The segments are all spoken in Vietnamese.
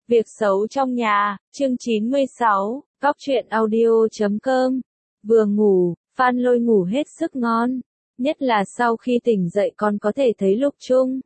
Việc xấu trong nhà, chương 96, Góc truyện audio.com. Vừa ngủ, Phan Lôi ngủ hết sức ngon. Nhất là sau khi tỉnh dậy còn có thể thấy Lục Trung.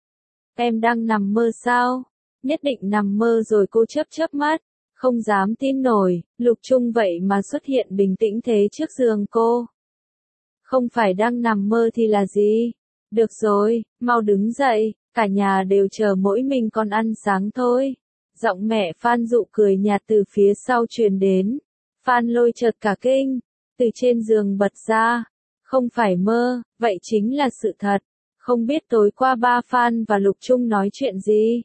Em đang nằm mơ sao? Nhất định nằm mơ rồi, cô chớp chớp mắt. Không dám tin nổi, Lục Trung vậy mà xuất hiện bình tĩnh thế trước giường cô. Không phải đang nằm mơ thì là gì? Được rồi, mau đứng dậy, cả nhà đều chờ mỗi mình con ăn sáng thôi. Giọng mẹ Phan Dụ cười nhạt từ phía sau truyền đến. Phan Lôi chợt cả kinh, từ trên giường bật ra. Không phải mơ, vậy chính là sự thật. Không biết tối qua ba Phan và Lục Trung nói chuyện gì.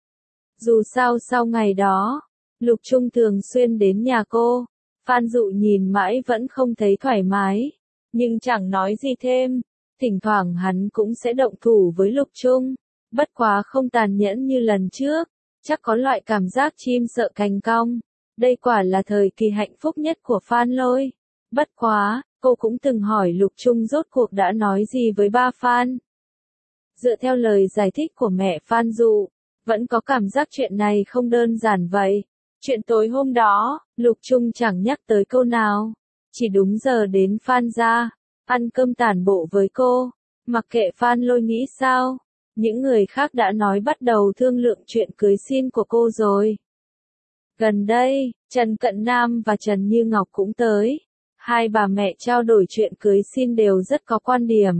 Dù sao sau ngày đó, Lục Trung thường xuyên đến nhà cô. Phan Dụ nhìn mãi vẫn không thấy thoải mái, nhưng chẳng nói gì thêm. Thỉnh thoảng hắn cũng sẽ động thủ với Lục Trung, bất quá không tàn nhẫn như lần trước. Chắc có loại cảm giác chim sợ cành cong. Đây quả là thời kỳ hạnh phúc nhất của Phan Lôi. Bất quá, cô cũng từng hỏi Lục Trung rốt cuộc đã nói gì với ba Phan. Dựa theo lời giải thích của mẹ Phan Dụ, vẫn có cảm giác chuyện này không đơn giản vậy. Chuyện tối hôm đó, Lục Trung chẳng nhắc tới câu nào. Chỉ đúng giờ đến Phan gia, ăn cơm tản bộ với cô. Mặc kệ Phan Lôi nghĩ sao. Những người khác đã nói bắt đầu thương lượng chuyện cưới xin của cô rồi. Gần đây, Trần Cận Nam và Trần Như Ngọc cũng tới. Hai bà mẹ trao đổi chuyện cưới xin đều rất có quan điểm.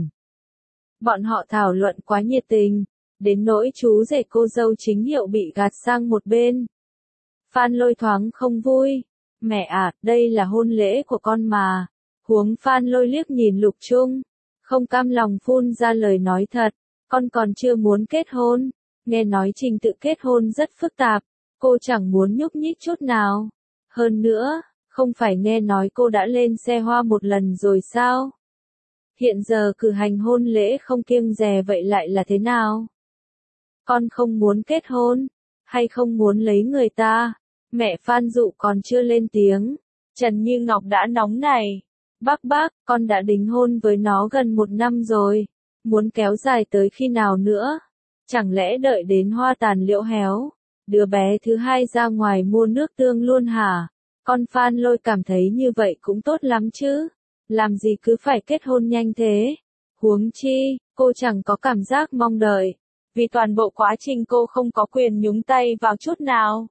Bọn họ thảo luận quá nhiệt tình, đến nỗi chú rể cô dâu chính hiệu bị gạt sang một bên. Phan Lôi thoáng không vui. Mẹ à, đây là hôn lễ của con mà. Huống Phan Lôi liếc nhìn Lục Trung, không cam lòng phun ra lời nói thật. Con còn chưa muốn kết hôn. Nghe nói trình tự kết hôn rất phức tạp, cô chẳng muốn nhúc nhích chút nào. Hơn nữa, không phải nghe nói cô đã lên xe hoa một lần rồi sao? Hiện giờ cử hành hôn lễ không kiêng dè vậy lại là thế nào? Con không muốn kết hôn, hay không muốn lấy người ta? Mẹ Phan Dụ còn chưa lên tiếng, Trần Như Ngọc đã nóng nảy. Bác, con đã đính hôn với nó gần 1 năm rồi. Muốn kéo dài tới khi nào nữa? Chẳng lẽ đợi đến hoa tàn liễu héo, đứa bé thứ hai ra ngoài mua nước tương luôn hả? Con Phan Lôi cảm thấy như vậy cũng tốt lắm chứ. Làm gì cứ phải kết hôn nhanh thế? Huống chi, cô chẳng có cảm giác mong đợi. Vì toàn bộ quá trình cô không có quyền nhúng tay vào chút nào.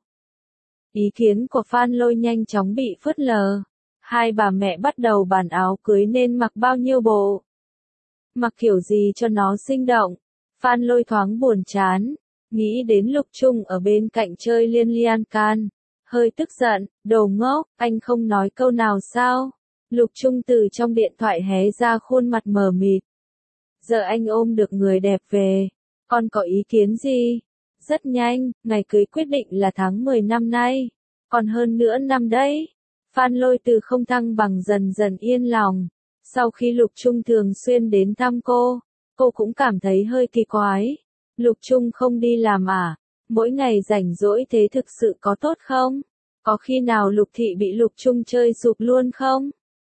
Ý kiến của Phan Lôi nhanh chóng bị phớt lờ. Hai bà mẹ bắt đầu bàn áo cưới nên mặc bao nhiêu bộ. Mặc kiểu gì cho nó sinh động. Phan Lôi thoáng buồn chán, nghĩ đến Lục Trung ở bên cạnh chơi liên lian can. Hơi tức giận, đồ ngốc, anh không nói câu nào sao? Lục Trung từ trong điện thoại hé ra khuôn mặt mờ mịt. Giờ anh ôm được người đẹp về, con có ý kiến gì? Rất nhanh, ngày cưới quyết định là tháng 10 năm nay. Còn hơn nửa năm đấy. Phan Lôi từ không thăng bằng dần dần yên lòng. Sau khi Lục Trung thường xuyên đến thăm cô cũng cảm thấy hơi kỳ quái. Lục Trung không đi làm à? Mỗi ngày rảnh rỗi thế thực sự có tốt không? Có khi nào Lục Thị bị Lục Trung chơi sụp luôn không?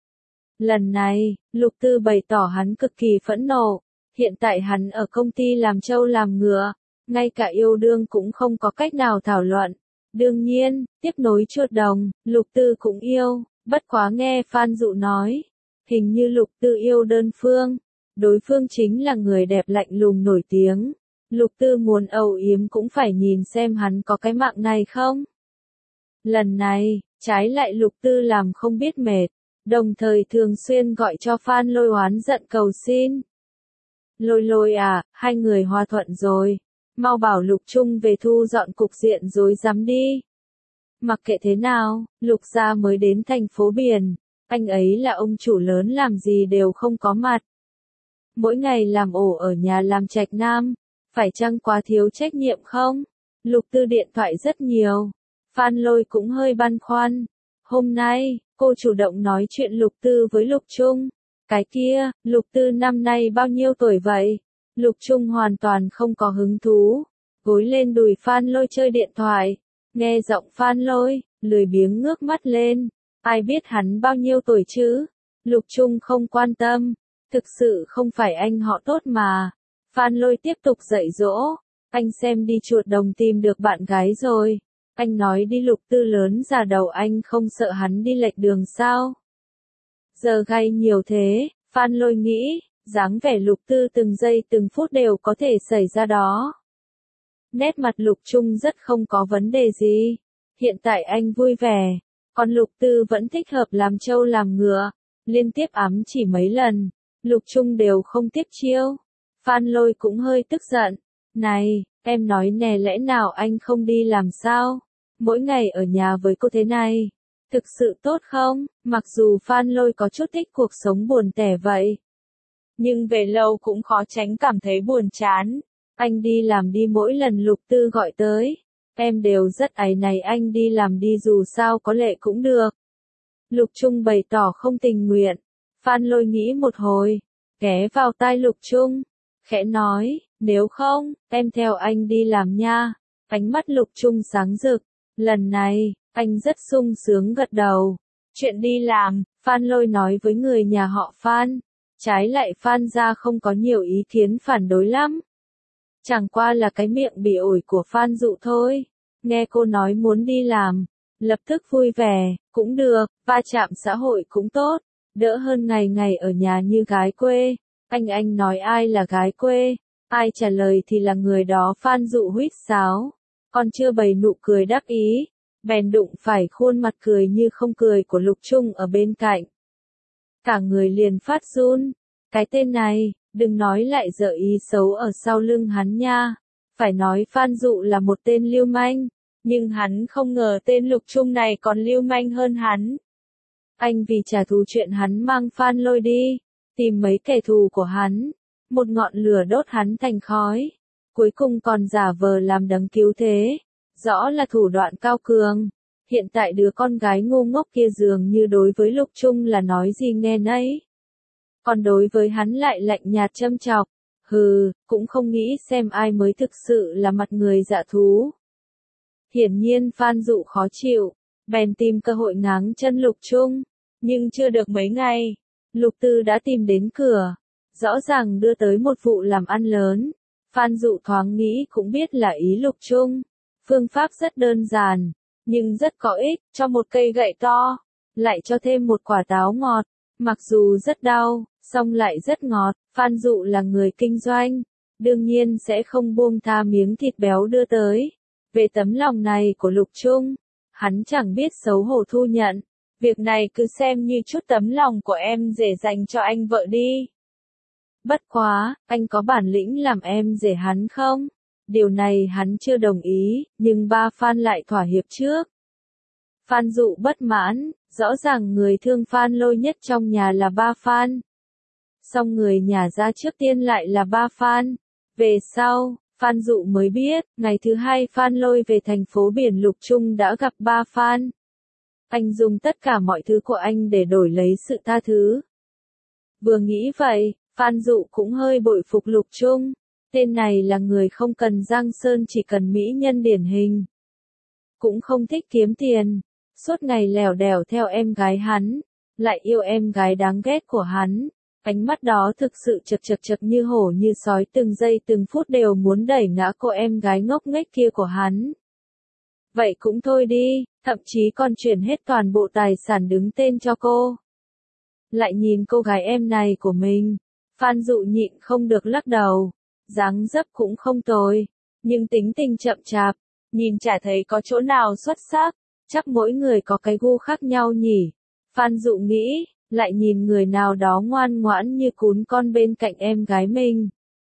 Lần này, Lục Tư bày tỏ hắn cực kỳ phẫn nộ. Hiện tại hắn ở công ty làm trâu làm ngựa, ngay cả yêu đương cũng không có cách nào thảo luận. Đương nhiên, tiếp nối chuột đồng, Lục Tư cũng yêu, bất quá nghe Phan Dụ nói. Hình như Lục Tư yêu đơn phương. Đối phương chính là người đẹp lạnh lùng nổi tiếng. Lục Tư muốn âu yếm cũng phải nhìn xem hắn có cái mạng này không. Lần này, trái lại Lục Tư làm không biết mệt, đồng thời thường xuyên gọi cho Phan Lôi oán giận cầu xin. Lôi à, hai người hòa thuận rồi. Mau bảo Lục Trung về thu dọn cục diện rối rắm đi. Mặc kệ thế nào, Lục gia mới đến thành phố biển. Anh ấy là ông chủ lớn làm gì đều không có mặt. Mỗi ngày làm ổ ở nhà làm trạch nam, phải chăng quá thiếu trách nhiệm không? Lục Tư điện thoại rất nhiều. Phan Lôi cũng hơi băn khoăn. Hôm nay, cô chủ động nói chuyện Lục Tư với Lục Trung. Cái kia, Lục Tư năm nay bao nhiêu tuổi vậy? Lục Trung hoàn toàn không có hứng thú. Gối lên đùi Phan Lôi chơi điện thoại. Nghe giọng Phan Lôi, lười biếng ngước mắt lên. Ai biết hắn bao nhiêu tuổi chứ? Lục Trung không quan tâm. Thực sự không phải anh họ tốt mà. Phan Lôi tiếp tục dạy dỗ. Anh xem đi chuột đồng tìm được bạn gái rồi. Anh nói đi Lục Tư lớn già đầu anh không sợ hắn đi lệch đường sao? Giờ gay nhiều thế, Phan Lôi nghĩ, dáng vẻ Lục Tư từng giây từng phút đều có thể xảy ra đó. Nét mặt Lục Trung rất không có vấn đề gì. Hiện tại anh vui vẻ, còn Lục Tư vẫn thích hợp làm trâu làm ngựa, liên tiếp ám chỉ mấy lần, Lục Trung đều không tiếp chiêu. Phan Lôi cũng hơi tức giận, này, em nói nè lẽ nào anh không đi làm sao? Mỗi ngày ở nhà với cô thế này, thực sự tốt không? Mặc dù Phan Lôi có chút thích cuộc sống buồn tẻ vậy, nhưng về lâu cũng khó tránh cảm thấy buồn chán. Anh đi làm đi mỗi lần Lục Tư gọi tới, em đều rất áy náy anh đi làm đi dù sao có lệ cũng được. Lục Trung bày tỏ không tình nguyện, Phan Lôi nghĩ một hồi, ghé vào tai Lục Trung, khẽ nói, nếu không, em theo anh đi làm nha. Ánh mắt Lục Trung sáng rực, lần này, anh rất sung sướng gật đầu. Chuyện đi làm, Phan Lôi nói với người nhà họ Phan, trái lại Phan gia không có nhiều ý kiến phản đối lắm. Chẳng qua là cái miệng bị ổi của Phan Dụ thôi. Nghe cô nói muốn đi làm, lập tức vui vẻ, cũng được, va chạm xã hội cũng tốt, đỡ hơn ngày ngày ở nhà như gái quê. Anh nói ai là gái quê, ai trả lời thì là người đó. Phan Dụ huýt sáo, còn chưa bày nụ cười đắc ý, bèn đụng phải khuôn mặt cười như không cười của Lục Trung ở bên cạnh. Cả người liền phát run, cái tên này, đừng nói lại dở ý xấu ở sau lưng hắn nha. Phải nói Phan Dụ là một tên lưu manh, nhưng hắn không ngờ tên Lục Trung này còn lưu manh hơn hắn. Anh vì trả thù chuyện hắn mang Phan Lôi đi, tìm mấy kẻ thù của hắn, một ngọn lửa đốt hắn thành khói, cuối cùng còn giả vờ làm đấng cứu thế, rõ là thủ đoạn cao cường. Hiện tại đứa con gái ngu ngốc kia dường như đối với Lục Trung là nói gì nghe nấy, còn đối với hắn lại lạnh nhạt châm chọc, hừ, cũng không nghĩ xem ai mới thực sự là mặt người dạ thú. Hiển nhiên Phan Dụ khó chịu, bèn tìm cơ hội ngáng chân Lục Trung, nhưng chưa được mấy ngày, Lục Tư đã tìm đến cửa, rõ ràng đưa tới một vụ làm ăn lớn. Phan Dụ thoáng nghĩ cũng biết là ý Lục Trung, phương pháp rất đơn giản, nhưng rất có ích, cho một cây gậy to, lại cho thêm một quả táo ngọt, mặc dù rất đau, song lại rất ngọt. Phan Dụ là người kinh doanh, đương nhiên sẽ không buông tha miếng thịt béo đưa tới. Về tấm lòng này của Lục Trung, hắn chẳng biết xấu hổ thu nhận, việc này cứ xem như chút tấm lòng của em rể dành cho anh vợ đi. Bất quá, anh có bản lĩnh làm em rể hắn không? Điều này hắn chưa đồng ý, nhưng ba Phan lại thỏa hiệp trước. Phan Dụ bất mãn, rõ ràng người thương Phan Lôi nhất trong nhà là ba Phan. Song người nhà ra trước tiên lại là ba Phan. Về sau, Phan Dụ mới biết, ngày thứ hai Phan Lôi về thành phố biển Lục Trung đã gặp ba Phan. Anh dùng tất cả mọi thứ của anh để đổi lấy sự tha thứ. Vừa nghĩ vậy, Phan Dụ cũng hơi bội phục Lục Trung. Tên này là người không cần giang sơn chỉ cần mỹ nhân điển hình. Cũng không thích kiếm tiền, suốt ngày lèo đèo theo em gái hắn, lại yêu em gái đáng ghét của hắn. Ánh mắt đó thực sự chật như hổ như sói, từng giây từng phút đều muốn đẩy ngã cô em gái ngốc nghếch kia của hắn. Vậy cũng thôi đi, thậm chí còn chuyển hết toàn bộ tài sản đứng tên cho cô. Lại nhìn cô gái em này của mình, Phan Dụ nhịn không được lắc đầu. Dáng dấp cũng không tồi, nhưng tính tình chậm chạp, nhìn chả thấy có chỗ nào xuất sắc, chắc mỗi người có cái gu khác nhau nhỉ. Phan Dụ nghĩ, lại nhìn người nào đó ngoan ngoãn như cún con bên cạnh em gái mình.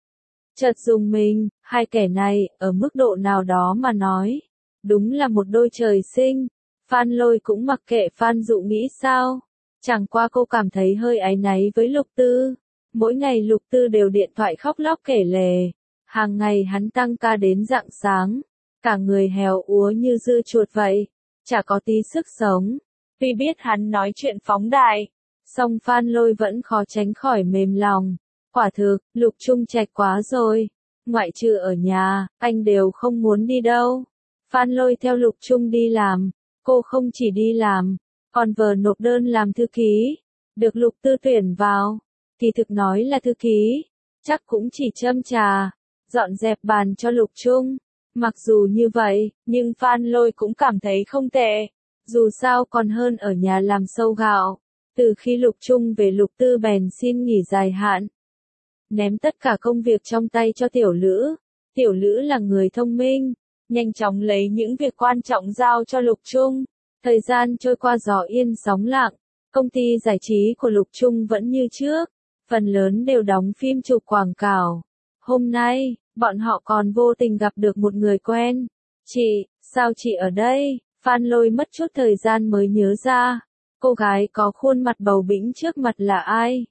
Chợt dùng mình, hai kẻ này, ở mức độ nào đó mà nói, đúng là một đôi trời sinh. Phan Lôi cũng mặc kệ Phan Dụ nghĩ sao, chẳng qua cô cảm thấy hơi áy náy với Lục Tư. Mỗi ngày Lục Tư đều điện thoại khóc lóc kể lể, hàng ngày hắn tăng ca đến rạng sáng, cả người héo úa như dưa chuột vậy, chả có tí sức sống. Tuy biết hắn nói chuyện phóng đại, song Phan Lôi vẫn khó tránh khỏi mềm lòng. Quả thực, Lục Trung trạch quá rồi, ngoại trừ ở nhà, anh đều không muốn đi đâu. Phan Lôi theo Lục Trung đi làm, cô không chỉ đi làm, còn vừa nộp đơn làm thư ký, được Lục Tư tuyển vào. Kỳ thực nói là thư ký, chắc cũng chỉ châm trà, dọn dẹp bàn cho Lục Trung. Mặc dù như vậy, nhưng Phan Lôi cũng cảm thấy không tệ. Dù sao còn hơn ở nhà làm sâu gạo. Từ khi Lục Trung về Lục Tư bèn xin nghỉ dài hạn. Ném tất cả công việc trong tay cho Tiểu Lữ. Tiểu Lữ là người thông minh, nhanh chóng lấy những việc quan trọng giao cho Lục Trung. Thời gian trôi qua gió yên sóng lặng, công ty giải trí của Lục Trung vẫn như trước, phần lớn đều đóng phim chụp quảng cáo. Hôm nay, bọn họ còn vô tình gặp được một người quen. Chị, sao chị ở đây? Phan Lôi mất chút thời gian mới nhớ ra. Cô gái có khuôn mặt bầu bĩnh trước mặt là ai?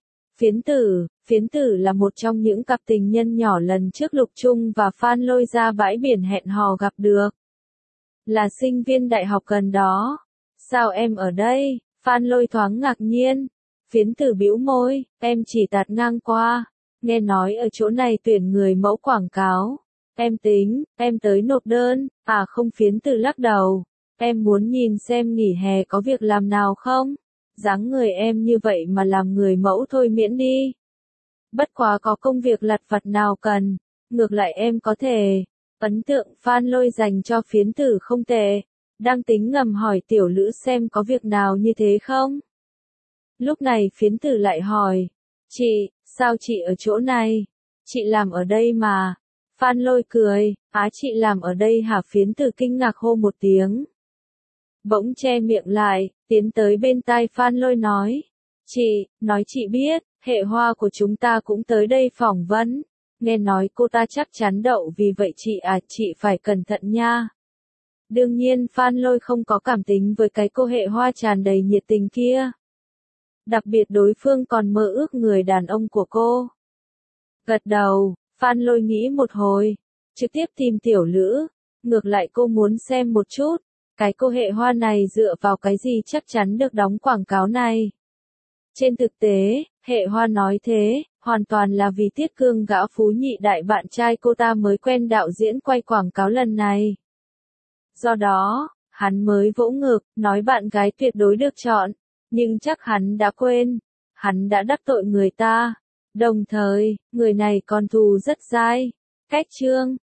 Phiến tử là một trong những cặp tình nhân nhỏ lần trước Lục Trung và Phan Lôi ra bãi biển hẹn hò gặp được. Là sinh viên đại học gần đó. Sao em ở đây? Phan Lôi thoáng ngạc nhiên. Phiến tử bĩu môi, em chỉ tạt ngang qua. Nghe nói ở chỗ này tuyển người mẫu quảng cáo. Em tính, em tới nộp đơn. À không, phiến tử lắc đầu. Em muốn nhìn xem nghỉ hè có việc làm nào không? Dáng người em như vậy mà làm người mẫu thôi miễn đi. Bất quá có công việc lặt vặt nào cần, ngược lại em có thể. Ấn tượng Phan Lôi dành cho phiến tử không tệ. Đang tính ngầm hỏi Tiểu Lữ xem có việc nào như thế không? Lúc này phiến tử lại hỏi. Chị, sao chị ở chỗ này? Chị làm ở đây mà. Phan Lôi cười. Á, chị làm ở đây hả? Phiến tử kinh ngạc hô một tiếng. Bỗng che miệng lại, tiến tới bên tai Phan Lôi nói. Chị biết, hệ hoa của chúng ta cũng tới đây phỏng vấn. Nghe nói cô ta chắc chắn đậu, vì vậy chị phải cẩn thận nha. Đương nhiên Phan Lôi không có cảm tính với cái cô hệ hoa tràn đầy nhiệt tình kia. Đặc biệt đối phương còn mơ ước người đàn ông của cô. Gật đầu, Phan Lôi nghĩ một hồi, trực tiếp tìm Tiểu Lữ. Ngược lại cô muốn xem một chút, cái cô hệ hoa này dựa vào cái gì chắc chắn được đóng quảng cáo này. Trên thực tế, hệ hoa nói thế, hoàn toàn là vì Tiết Cương gã phú nhị đại bạn trai cô ta mới quen đạo diễn quay quảng cáo lần này. Do đó, hắn mới vỗ ngực, nói bạn gái tuyệt đối được chọn, nhưng chắc hắn đã quên, hắn đã đắc tội người ta. Đồng thời, người này còn thù rất dai. Cách chương